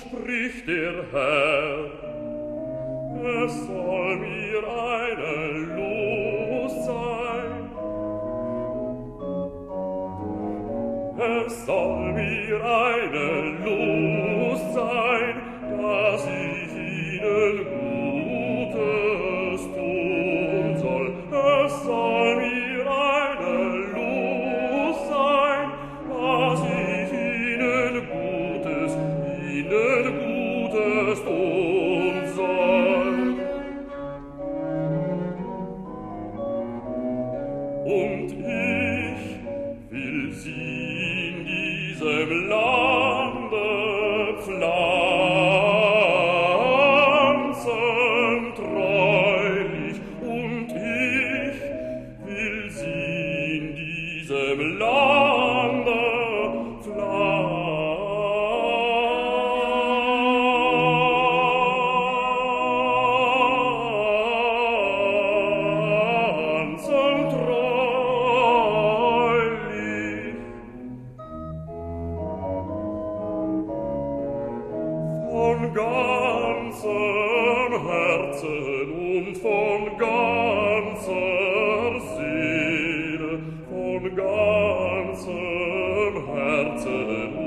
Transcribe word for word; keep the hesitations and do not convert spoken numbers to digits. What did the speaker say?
spricht der Herr, es soll mir eine Lust sein, es soll mir eine Lust sein, dass ich ihnen Gutes tun soll. Es soll mir eine Lust sein, dass ich ihnen Gutes, ihnen Gutes tun soll. Und ich will sie in diesem Lande pflanzen treulich, und ich will sie in diesem Lande pflanzen treulich. Von ganzem Herzen und von ganzer Seele, von ganzem Herzen